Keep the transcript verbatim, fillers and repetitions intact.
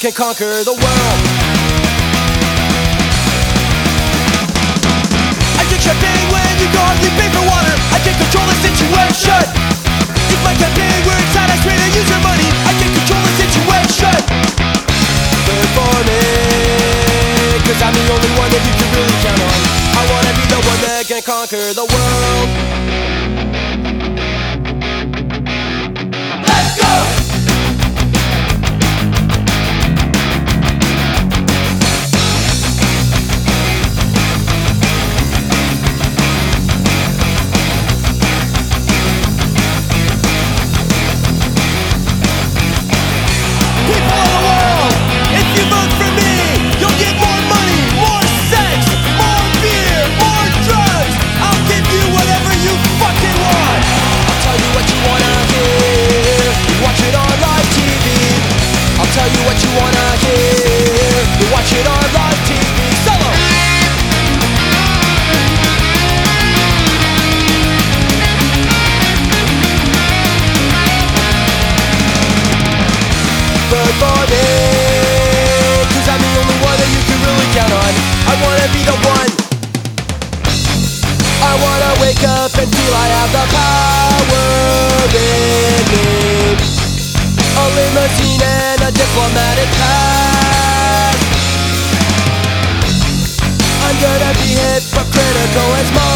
can conquer the world. I drink champagne when you go hardly pay for water. I can control the situation. If my campaign were inside, I swear to use your money. I can control the situation. Good for me, cause I'm the only one that you can really count on. I wanna be the one that can conquer the world. Let's go! Tell you what you wanna hear. You watch it on live T V. Solo. Vote for me, cause I'm the only one that you can really count on. I wanna be the one. I wanna wake up and feel I have the power in me. A limousine and a diplomatic pass. I'm gonna be hypocritical as my